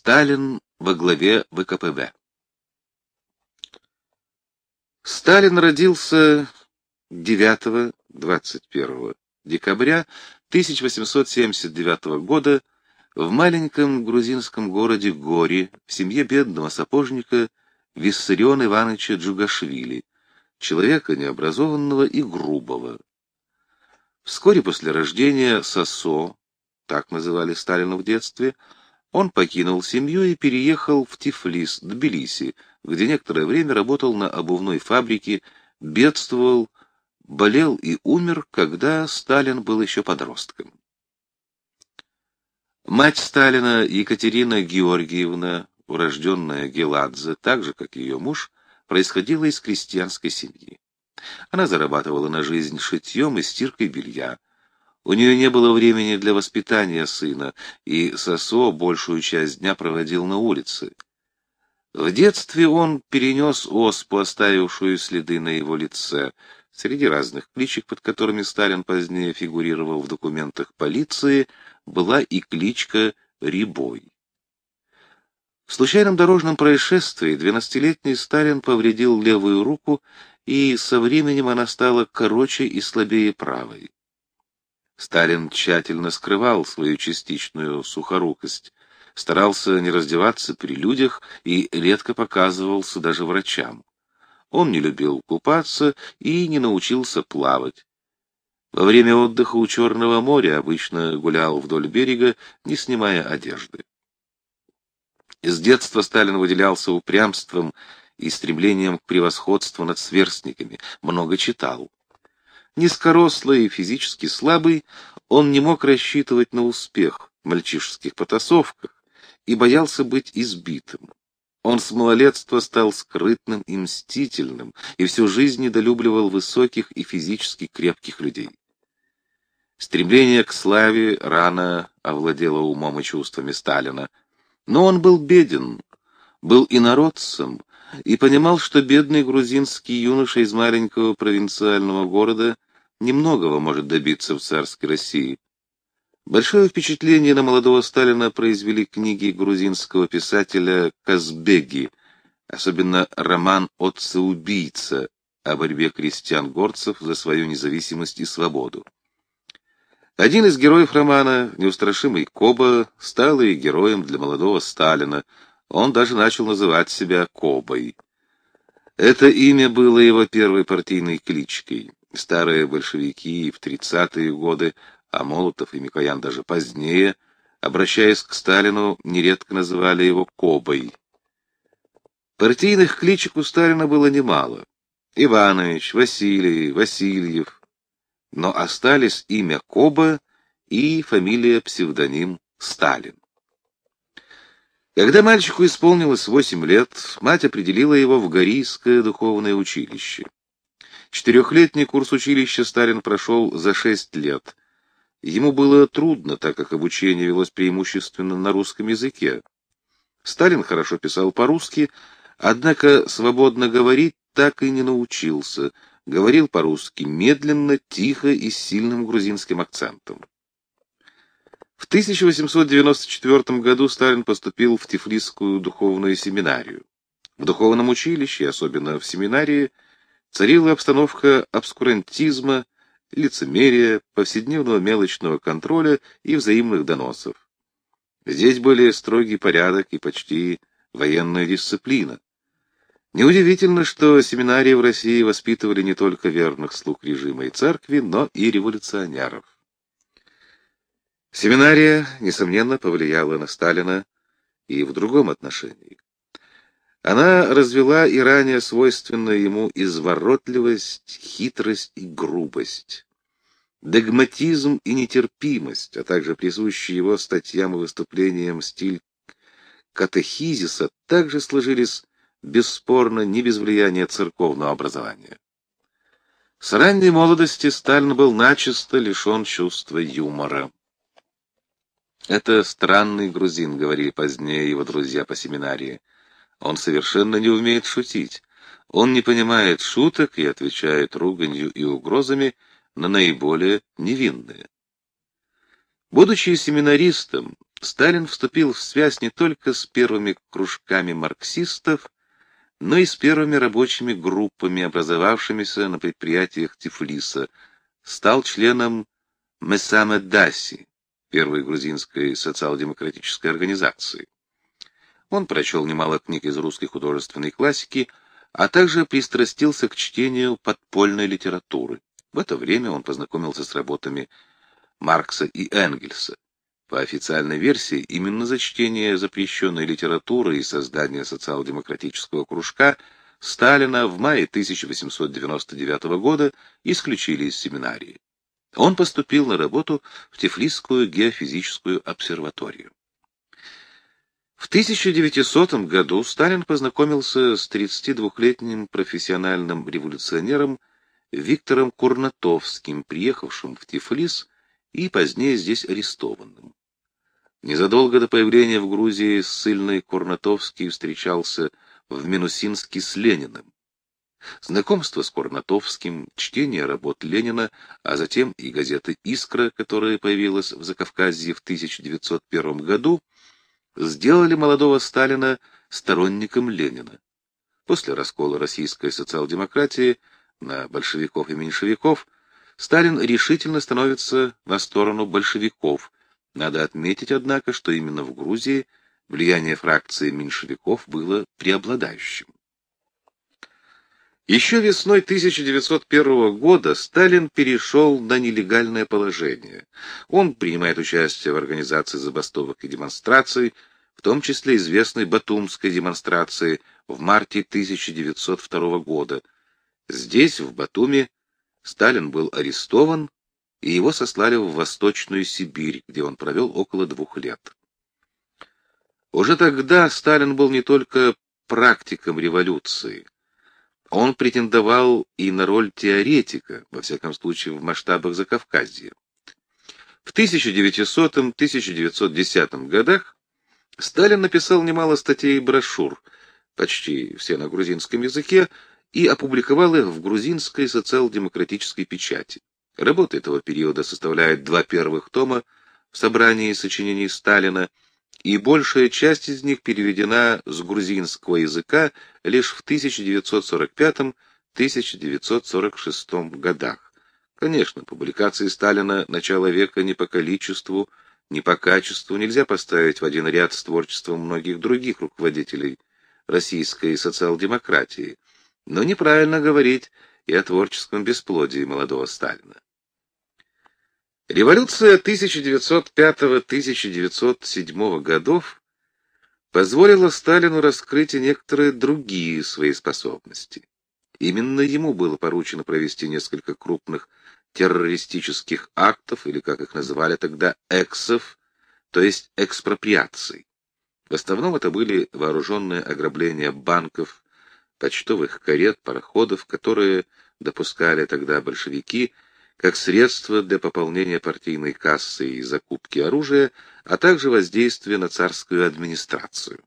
Сталин во главе ВКПБ. Сталин родился 9-21 декабря 1879 года в маленьком грузинском городе Гори в семье бедного сапожника Виссариона Ивановича Джугашвили, человека необразованного и грубого. Вскоре после рождения Сосо, так называли Сталина в детстве, он покинул семью и переехал в Тифлис, Тбилиси, где некоторое время работал на обувной фабрике, бедствовал, болел и умер, когда Сталин был еще подростком. Мать Сталина, Екатерина Георгиевна, урожденная Геладзе, так же, как ее муж, происходила из крестьянской семьи. Она зарабатывала на жизнь шитьем и стиркой белья. У нее не было времени для воспитания сына, и Сосо большую часть дня проводил на улице. В детстве он перенес оспу, оставившую следы на его лице. Среди разных кличек, под которыми Сталин позднее фигурировал в документах полиции, была и кличка Рябой. В случайном дорожном происшествии 12-летний Сталин повредил левую руку, и со временем она стала короче и слабее правой. Сталин тщательно скрывал свою частичную сухорукость, старался не раздеваться при людях и редко показывался даже врачам. Он не любил купаться и не научился плавать. Во время отдыха у Черного моря обычно гулял вдоль берега, не снимая одежды. С детства Сталин выделялся упрямством и стремлением к превосходству над сверстниками, много читал. Низкорослый и физически слабый, он не мог рассчитывать на успех в мальчишеских потасовках и боялся быть избитым. Он с малолетства стал скрытным и мстительным, и всю жизнь недолюбливал высоких и физически крепких людей. Стремление к славе рано овладело умом и чувствами Сталина, но он был беден, был инородцем и понимал, что бедный грузинский юноша из маленького провинциального города немногого может добиться в царской России. Большое впечатление на молодого Сталина произвели книги грузинского писателя Казбеги, особенно роман «Отца-убийца» о борьбе крестьян-горцев за свою независимость и свободу. Один из героев романа, неустрашимый Коба, стал и героем для молодого Сталина. Он даже начал называть себя Кобой. Это имя было его первой партийной кличкой. Старые большевики в 30-е годы, а Молотов и Микоян даже позднее, обращаясь к Сталину, нередко называли его Кобой. Партийных кличек у Сталина было немало. Иванович, Василий, Васильев. Но остались имя Коба и фамилия-псевдоним Сталин. Когда мальчику исполнилось 8 лет, мать определила его в Горийское духовное училище. 4-летний курс училища Сталин прошел за 6 лет. Ему было трудно, так как обучение велось преимущественно на русском языке. Сталин хорошо писал по-русски, однако свободно говорить так и не научился. Говорил по-русски медленно, тихо и с сильным грузинским акцентом. В 1894 году Сталин поступил в Тифлисскую духовную семинарию. В духовном училище, особенно в семинарии, царила обстановка обскурантизма, лицемерия, повседневного мелочного контроля и взаимных доносов. Здесь были строгий порядок и почти военная дисциплина. Неудивительно, что семинарии в России воспитывали не только верных слуг режима и церкви, но и революционеров. Семинария, несомненно, повлияла на Сталина и в другом отношении. Она развела и ранее свойственную ему изворотливость, хитрость и грубость, догматизм и нетерпимость, а также присущий его статьям и выступлениям стиль катехизиса также сложились бесспорно не без влияния церковного образования. С ранней молодости Сталин был начисто лишен чувства юмора. «Это странный грузин», — говорили позднее его друзья по семинарии. «Он совершенно не умеет шутить. Он не понимает шуток и отвечает руганью и угрозами на наиболее невинные». Будучи семинаристом, Сталин вступил в связь не только с первыми кружками марксистов, но и с первыми рабочими группами, образовавшимися на предприятиях Тифлиса, стал членом Месаме Даси, первой грузинской социал-демократической организации. Он прочел немало книг из русской художественной классики, а также пристрастился к чтению подпольной литературы. В это время он познакомился с работами Маркса и Энгельса. По официальной версии, именно за чтение запрещенной литературы и создание социал-демократического кружка Сталина в мае 1899 года исключили из семинарии. Он поступил на работу в Тифлисскую геофизическую обсерваторию. В 1900 году Сталин познакомился с 32-летним профессиональным революционером Виктором Курнатовским, приехавшим в Тифлис и позднее здесь арестованным. Незадолго до появления в Грузии ссыльный Курнатовский встречался в Минусинске с Лениным. Знакомство с Курнатовским, чтение работ Ленина, а затем и газеты «Искра», которая появилась в Закавказье в 1901 году, сделали молодого Сталина сторонником Ленина. После раскола российской социал-демократии на большевиков и меньшевиков Сталин решительно становится на сторону большевиков. Надо отметить, однако, что именно в Грузии влияние фракции меньшевиков было преобладающим. Еще весной 1901 года Сталин перешел на нелегальное положение. Он принимает участие в организации забастовок и демонстраций, в том числе известной Батумской демонстрации в марте 1902 года. Здесь, в Батуми, Сталин был арестован, и его сослали в Восточную Сибирь, где он провел около 2 лет. Уже тогда Сталин был не только практиком революции. Он претендовал и на роль теоретика, во всяком случае в масштабах Закавказья. В 1900-1910 годах Сталин написал немало статей и брошюр, почти все на грузинском языке, и опубликовал их в грузинской социал-демократической печати. Работы этого периода составляют 2 первых тома в собрании сочинений Сталина, и большая часть из них переведена с грузинского языка лишь в 1945-1946 годах. Конечно, публикации Сталина начала века ни по количеству, ни по качеству нельзя поставить в один ряд с творчеством многих других руководителей российской социал-демократии, но неправильно говорить и о творческом бесплодии молодого Сталина. Революция 1905-1907 годов позволила Сталину раскрыть и некоторые другие свои способности. Именно ему было поручено провести несколько крупных террористических актов, или, как их называли тогда, эксов, то есть экспроприаций. В основном это были вооруженные ограбления банков, почтовых карет, пароходов, которые допускали тогда большевики, как средство для пополнения партийной кассы и закупки оружия, а также воздействие на царскую администрацию.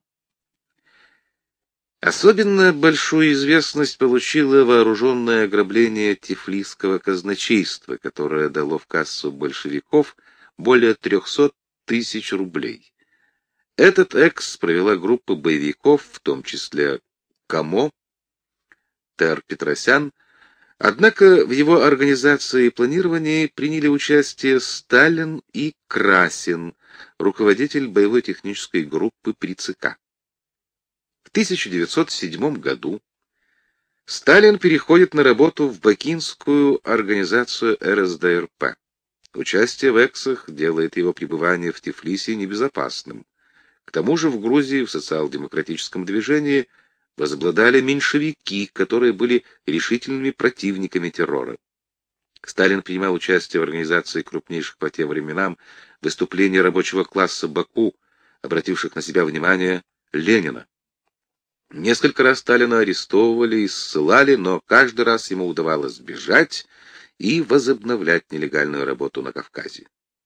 Особенно большую известность получило вооруженное ограбление Тифлисского казначейства, которое дало в кассу большевиков более 300 тысяч рублей. Этот экс провела группа боевиков, в том числе Камо, Тер Петросян. Однако в его организации и планировании приняли участие Сталин и Красин, руководитель боевой технической группы при ЦК. В 1907 году Сталин переходит на работу в Бакинскую организацию РСДРП. Участие в эксах делает его пребывание в Тифлисе небезопасным. К тому же в Грузии в социал-демократическом движении возобладали меньшевики, которые были решительными противниками террора. Сталин принимал участие в организации крупнейших по тем временам выступлений рабочего класса Баку, обративших на себя внимание Ленина. Несколько раз Сталина арестовывали и ссылали, но каждый раз ему удавалось бежать и возобновлять нелегальную работу на Кавказе.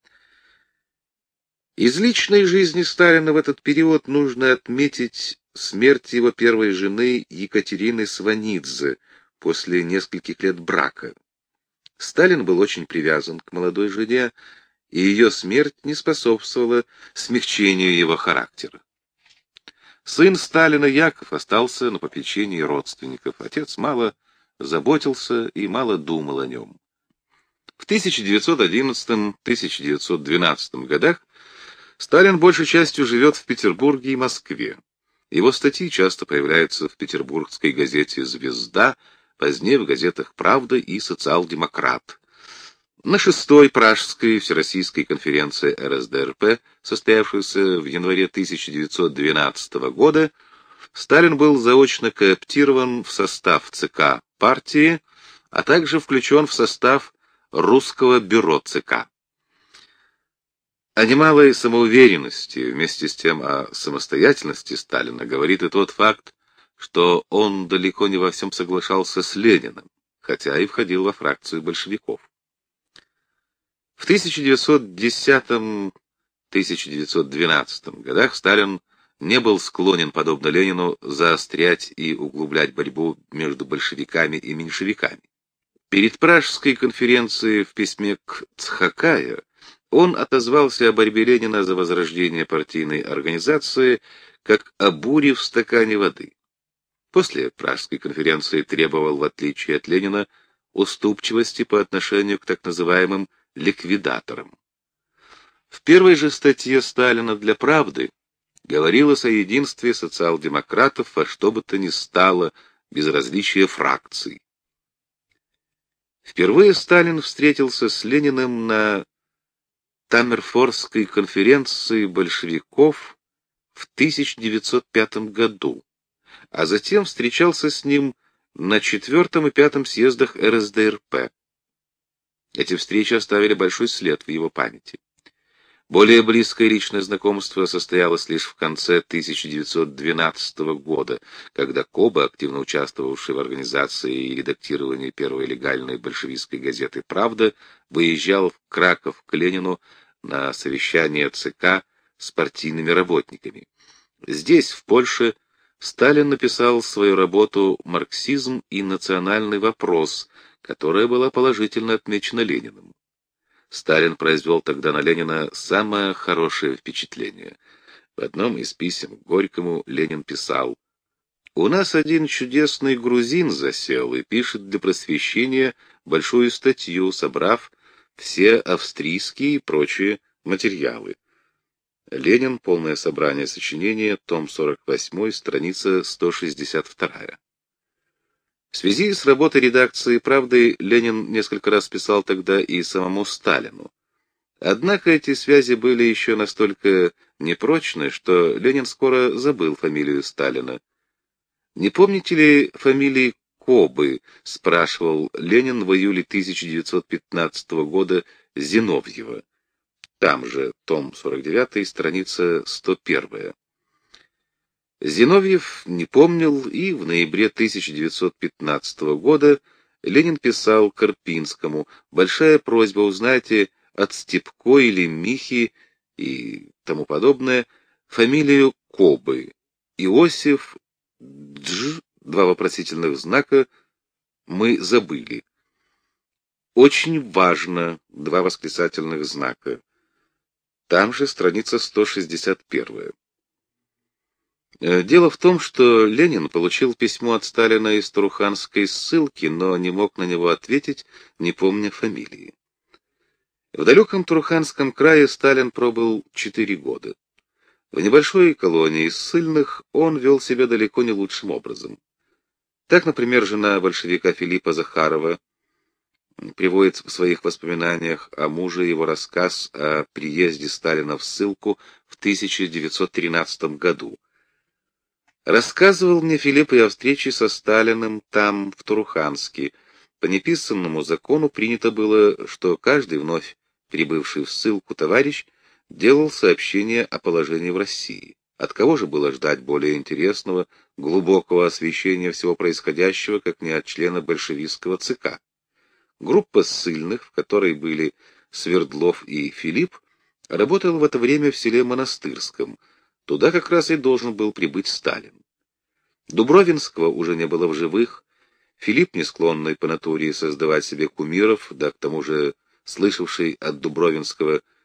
Из личной жизни Сталина в этот период нужно отметить смерть его первой жены Екатерины Сванидзе после нескольких лет брака. Сталин был очень привязан к молодой жене и ее смерть не способствовала смягчению его характера. Сын Сталина Яков остался на попечении родственников. Отец мало заботился и мало думал о нем. В 1911-1912 годах Сталин большей частью живет в Петербурге и Москве. Его статьи часто появляются в петербургской газете «Звезда», позднее в газетах «Правда» и «Социал-демократ». На 6-й Пражской Всероссийской конференции РСДРП, состоявшейся в январе 1912 года, Сталин был заочно кооптирован в состав ЦК партии, а также включен в состав Русского бюро ЦК. О немалой самоуверенности, вместе с тем о самостоятельности Сталина говорит и тот факт, что он далеко не во всем соглашался с Лениным, хотя и входил во фракцию большевиков. В 1910-1912 годах Сталин не был склонен, подобно Ленину, заострять и углублять борьбу между большевиками и меньшевиками. Перед Пражской конференцией в письме к Цхакая он отозвался о борьбе Ленина за возрождение партийной организации как о буре в стакане воды. После Пражской конференции требовал, в отличие от Ленина, уступчивости по отношению к так называемым ликвидаторам. В первой же статье Сталина для «Правды» говорилось о единстве социал-демократов во что бы то ни стало, без различия фракций. Впервые Сталин встретился с Лениным на Таммерфорской конференции большевиков в 1905 году, а затем встречался с ним на 4-м и 5-м съездах РСДРП. Эти встречи оставили большой след в его памяти. Более близкое личное знакомство состоялось лишь в конце 1912 года, когда Коба, активно участвовавший в организации и редактировании первой легальной большевистской газеты «Правда», выезжал в Краков к Ленину на совещание ЦК с партийными работниками. Здесь, в Польше, Сталин написал свою работу «Марксизм и национальный вопрос», которая была положительно отмечена Лениным. Сталин произвел тогда на Ленина самое хорошее впечатление. В одном из писем к Горькому Ленин писал: «У нас один чудесный грузин засел и пишет для просвещения большую статью, собрав все австрийские и прочие материалы». Ленин. Полное собрание сочинения. Том 48, страница 162. В связи с работой редакции «Правды» Ленин несколько раз писал тогда и самому Сталину. Однако эти связи были еще настолько непрочны, что Ленин скоро забыл фамилию Сталина. «Не помните ли фамилии Кобы?» — спрашивал Ленин в июле 1915 года Зиновьева. Там же, том 49, страница 101. Зиновьев не помнил, и в ноябре 1915 года Ленин писал Карпинскому: «Большая просьба, узнайте от Степко или Михи и тому подобное фамилию Кобы. Иосиф Дж, два вопросительных знака, мы забыли. Очень важно, два восклицательных знака». Там же страница 161. Дело в том, что Ленин получил письмо от Сталина из Туруханской ссылки, но не мог на него ответить, не помня фамилии. В далеком Туруханском крае Сталин пробыл 4 года. В небольшой колонии ссыльных он вел себя далеко не лучшим образом. Так, например, жена большевика Филиппа Захарова приводит в своих воспоминаниях о муже его рассказ о приезде Сталина в ссылку в 1913 году. «Рассказывал мне Филипп и о встрече со Сталиным там, в Туруханске. По неписанному закону принято было, что каждый вновь прибывший в ссылку товарищ делал сообщение о положении в России. От кого же было ждать более интересного, глубокого освещения всего происходящего, как не от члена большевистского ЦК? Группа ссыльных, в которой были Свердлов и Филипп, работала в это время в селе Монастырском. Туда как раз и должен был прибыть Сталин. Дубровинского уже не было в живых. Филипп, не склонный по натуре создавать себе кумиров, да к тому же слышавший от Дубровинского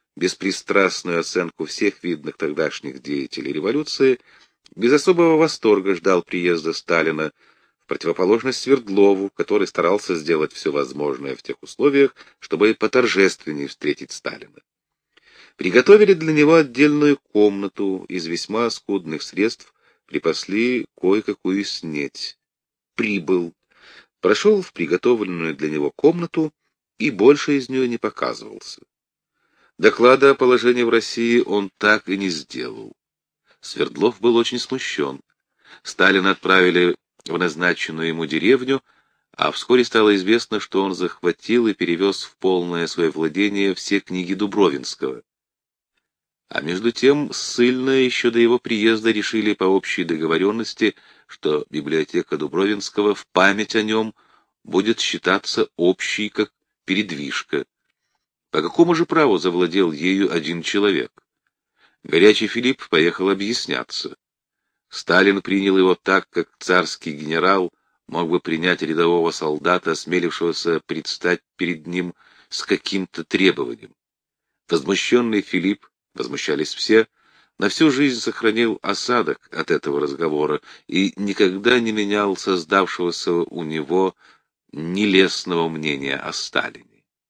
беспристрастную оценку всех видных тогдашних деятелей революции, без особого восторга ждал приезда Сталина, в противоположность Свердлову, который старался сделать все возможное в тех условиях, чтобы поторжественнее встретить Сталина. Приготовили для него отдельную комнату, из весьма скудных средств припасли кое-какую снеть. Прибыл, прошел в приготовленную для него комнату и больше из нее не показывался. Доклада о положении в России он так и не сделал. Свердлов был очень смущен. Сталина отправили в назначенную ему деревню, а вскоре стало известно, что он захватил и перевез в полное свое владение все книги Дубровинского. А между тем ссыльные еще до его приезда решили по общей договоренности, что библиотека Дубровинского в память о нем будет считаться общей, как передвижка. По какому же праву завладел ею один человек? Горячий Филипп поехал объясняться. Сталин принял его так, как царский генерал мог бы принять рядового солдата, осмелившегося предстать перед ним с каким-то требованием. Возмущенный Филипп, возмущались все, на всю жизнь сохранил осадок от этого разговора и никогда не менял создавшегося у него нелестного мнения о Сталине.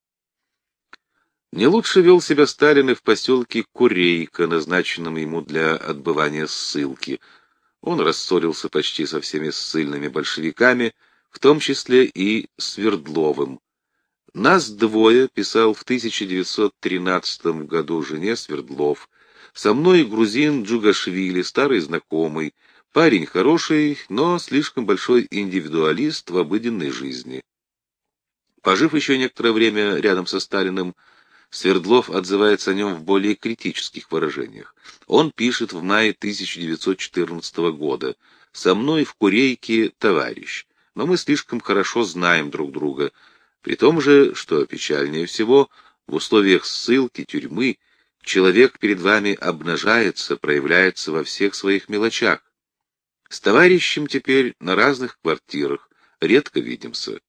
Не лучше вел себя Сталин и в поселке Курейка, назначенном ему для отбывания ссылки. Он рассорился почти со всеми ссыльными большевиками, в том числе и Свердловым. «Нас двое», — писал в 1913 году жене Свердлов, «со мной грузин Джугашвили, старый знакомый, парень хороший, но слишком большой индивидуалист в обыденной жизни». Пожив еще некоторое время рядом со Сталиным, Свердлов отзывается о нем в более критических выражениях. Он пишет в мае 1914 года: «Со мной в Курейке товарищ, но мы слишком хорошо знаем друг друга. При том же, что печальнее всего, в условиях ссылки, тюрьмы, человек перед вами обнажается, проявляется во всех своих мелочах. С товарищем теперь на разных квартирах, редко видимся».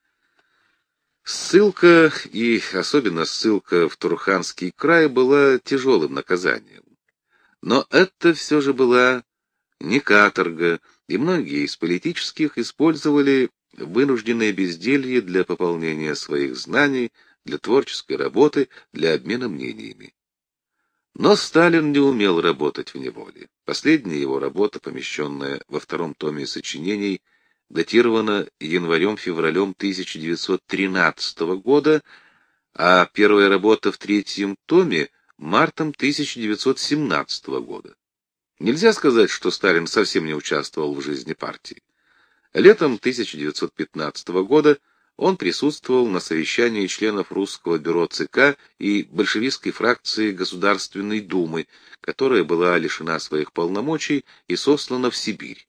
Ссылка, и особенно ссылка в Туруханский край, была тяжелым наказанием. Но это все же была не каторга, и многие из политических использовали вынужденное безделье для пополнения своих знаний, для творческой работы, для обмена мнениями. Но Сталин не умел работать в неволе. Последняя его работа, помещенная во втором томе сочинений, датирована январем-февралем 1913 года, а первая работа в третьем томе — мартом 1917 года. Нельзя сказать, что Сталин совсем не участвовал в жизни партии. Летом 1915 года он присутствовал на совещании членов Русского бюро ЦК и большевистской фракции Государственной Думы, которая была лишена своих полномочий и сослана в Сибирь.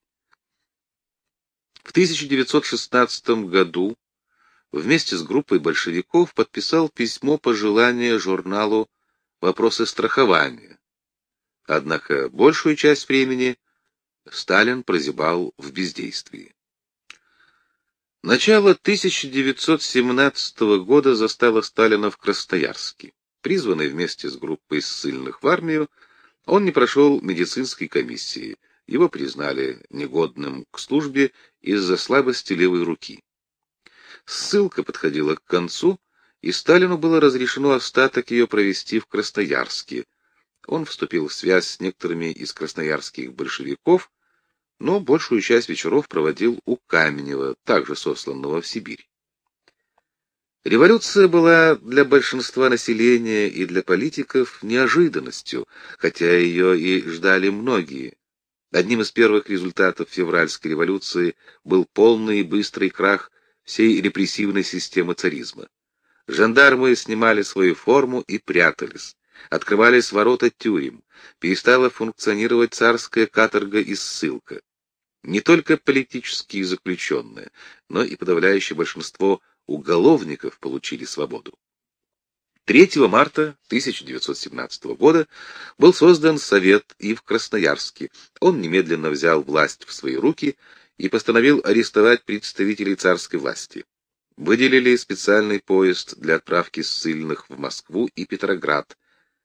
В 1916 году вместе с группой большевиков подписал письмо пожелания журналу «Вопросы страхования». Однако большую часть времени Сталин прозябал в бездействии. Начало 1917 года застало Сталина в Красноярске. Призванный вместе с группой ссыльных в армию, он не прошел медицинской комиссии. Его признали негодным к службе из-за слабости левой руки. Ссылка подходила к концу, и Сталину было разрешено остаток ее провести в Красноярске. Он вступил в связь с некоторыми из красноярских большевиков, но большую часть вечеров проводил у Каменева, также сосланного в Сибирь. Революция была для большинства населения и для политиков неожиданностью, хотя ее и ждали многие. Одним из первых результатов февральской революции был полный и быстрый крах всей репрессивной системы царизма. Жандармы снимали свою форму и прятались. Открывались ворота тюрем. Перестала функционировать царская каторга и ссылка. Не только политические заключенные, но и подавляющее большинство уголовников получили свободу. 3 марта 1917 года был создан Совет и в Красноярске. Он немедленно взял власть в свои руки и постановил арестовать представителей царской власти. Выделили специальный поезд для отправки ссыльных в Москву и Петроград.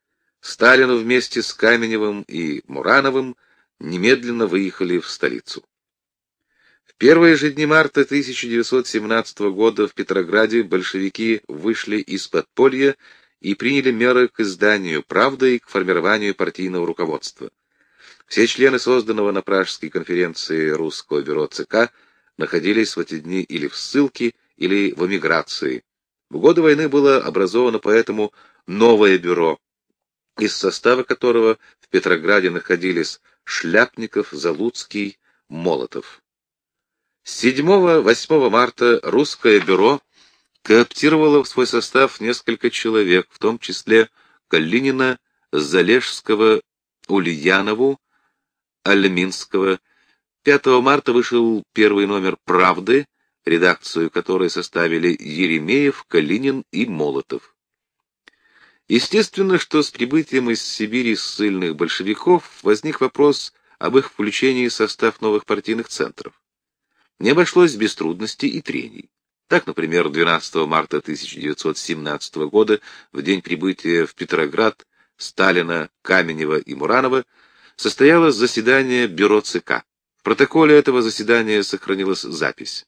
Сталин вместе с Каменевым и Мурановым немедленно выехали в столицу. В первые же дни марта 1917 года в Петрограде большевики вышли из подполья и приняли меры к изданию «Правды» и к формированию партийного руководства. Все члены созданного на Пражской конференции Русского бюро ЦК находились в эти дни или в ссылке, или в эмиграции. В годы войны было образовано поэтому новое бюро, из состава которого в Петрограде находились Шляпников, Залуцкий, Молотов. С 7-8 марта Русское бюро кооптировало в свой состав несколько человек, в том числе Калинина, Залежского, Ульянову, Альминского. 5 марта вышел первый номер «Правды», редакцию которой составили Еремеев, Калинин и Молотов. Естественно, что с прибытием из Сибири ссыльных большевиков возник вопрос об их включении в состав новых партийных центров. Не обошлось без трудностей и трений. Так, например, 12 марта 1917 года, в день прибытия в Петроград Сталина, Каменева и Муранова, состоялось заседание бюро ЦК. В протоколе этого заседания сохранилась запись.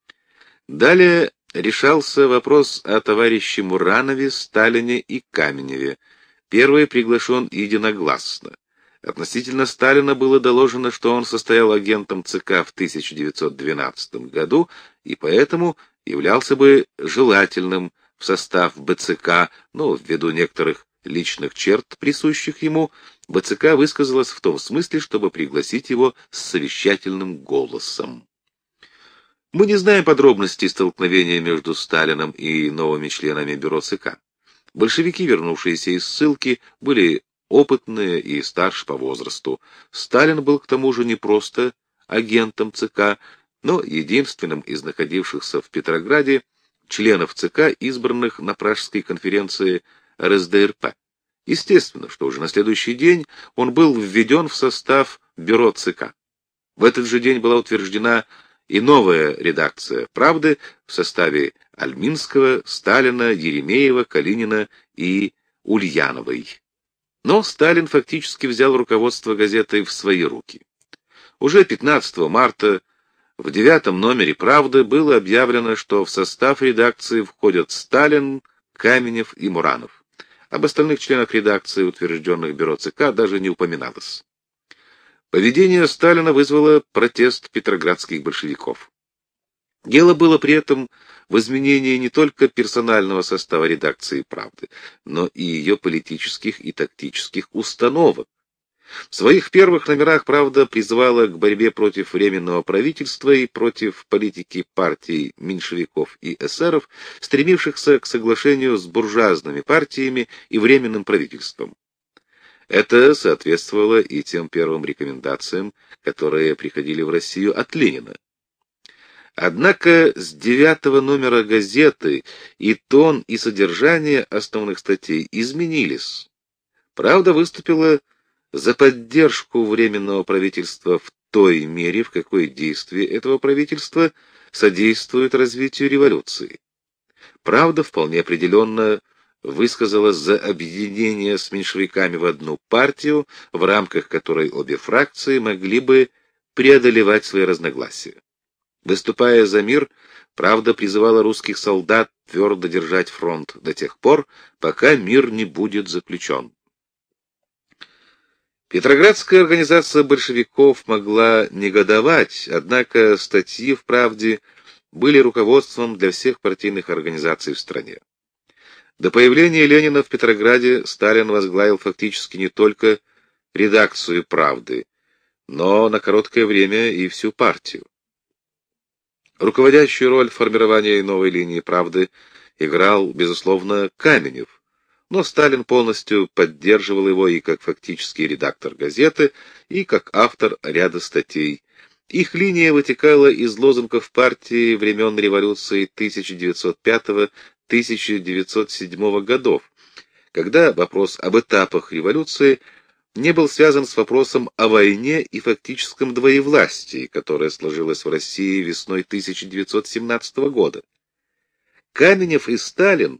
Далее решался вопрос о товарище Муранове, Сталине и Каменеве. Первый приглашен единогласно. Относительно Сталина было доложено, что он состоял агентом ЦК в 1912 году и поэтому являлся бы желательным в состав БЦК, но ввиду некоторых личных черт, присущих ему, БЦК высказалась в том смысле, чтобы пригласить его с совещательным голосом. Мы не знаем подробностей столкновения между Сталиным и новыми членами бюро ЦК. Большевики, вернувшиеся из ссылки, были опытные и старше по возрасту. Сталин был к тому же не просто агентом ЦК, но единственным из находившихся в Петрограде членов ЦК, избранных на Пражской конференции РСДРП. Естественно, что уже на следующий день он был введен в состав бюро ЦК. В этот же день была утверждена и новая редакция «Правды» в составе Альминского, Сталина, Еремеева, Калинина и Ульяновой. Но Сталин фактически взял руководство газетой в свои руки. Уже 15 марта в 9-м номере «Правды» было объявлено, что в состав редакции входят Сталин, Каменев и Муранов. Об остальных членах редакции, утвержденных бюро ЦК, даже не упоминалось. Поведение Сталина вызвало протест петроградских большевиков. Дело было при этом в изменении не только персонального состава редакции «Правды», но и ее политических и тактических установок. В своих первых номерах «Правда» призывала к борьбе против Временного правительства и против политики партий меньшевиков и эсеров, стремившихся к соглашению с буржуазными партиями и Временным правительством. Это соответствовало и тем первым рекомендациям, которые приходили в Россию от Ленина. Однако с 9-го номера газеты и тон, и содержание основных статей изменились. «Правда» выступила за поддержку Временного правительства в той мере, в какой действие этого правительства содействует развитию революции. «Правда» вполне определенно высказалась за объединение с меньшевиками в одну партию, в рамках которой обе фракции могли бы преодолевать свои разногласия. Выступая за мир, «Правда» призывала русских солдат твердо держать фронт до тех пор, пока мир не будет заключен. Петроградская организация большевиков могла негодовать, однако статьи в «Правде» были руководством для всех партийных организаций в стране. До появления Ленина в Петрограде Сталин возглавил фактически не только редакцию «Правды», но на короткое время и всю партию. Руководящую роль в формировании новой линии «Правды» играл, безусловно, Каменев, но Сталин полностью поддерживал его и как фактический редактор газеты, и как автор ряда статей. Их линия вытекала из лозунгов партии времен революции 1905-1907 годов, когда вопрос об этапах революции не был связан с вопросом о войне и фактическом двоевластии, которое сложилось в России весной 1917 года. Каменев и Сталин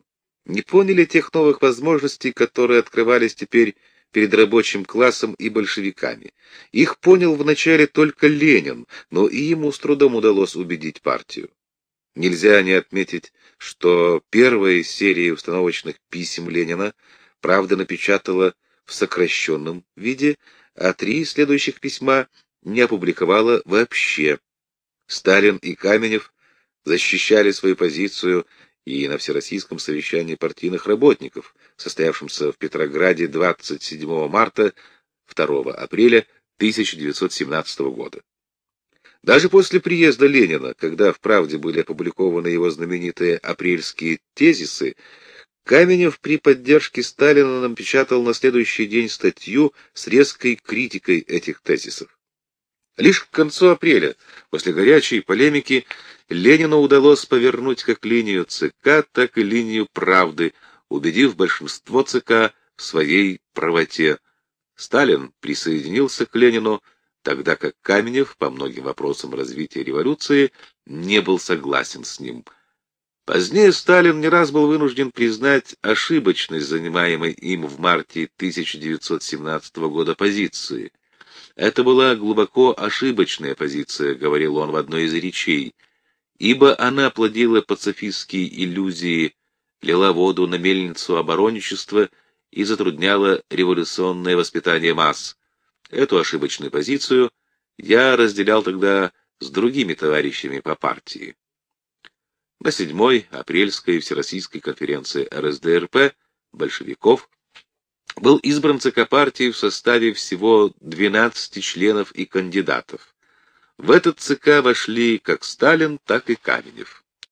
не поняли тех новых возможностей, которые открывались теперь перед рабочим классом и большевиками. Их понял вначале только Ленин, но и ему с трудом удалось убедить партию. Нельзя не отметить, что первая из серии установочных писем Ленина «Правда» напечатала в сокращенном виде, а 3 следующих письма не опубликовала вообще. Сталин и Каменев защищали свою позицию и на Всероссийском совещании партийных работников, состоявшемся в Петрограде 27 марта 2 апреля 1917 года. Даже после приезда Ленина, когда в «Правде» были опубликованы его знаменитые апрельские тезисы, Каменев при поддержке Сталина напечатал на следующий день статью с резкой критикой этих тезисов. Лишь к концу апреля, после горячей полемики, Ленину удалось повернуть как линию ЦК, так и линию «Правды», убедив большинство ЦК в своей правоте. Сталин присоединился к Ленину, тогда как Каменев по многим вопросам развития революции не был согласен с ним. Позднее Сталин не раз был вынужден признать ошибочность занимаемой им в марте 1917 года позиции. «Это была глубоко ошибочная позиция», — говорил он в одной из речей, «ибо она плодила пацифистские иллюзии, лила воду на мельницу оборонничества и затрудняла революционное воспитание масс. Эту ошибочную позицию я разделял тогда с другими товарищами по партии». На 7-й апрельской Всероссийской конференции РСДРП большевиков был избран ЦК партии в составе всего 12 членов и кандидатов. В этот ЦК вошли как Сталин, так и Каменев.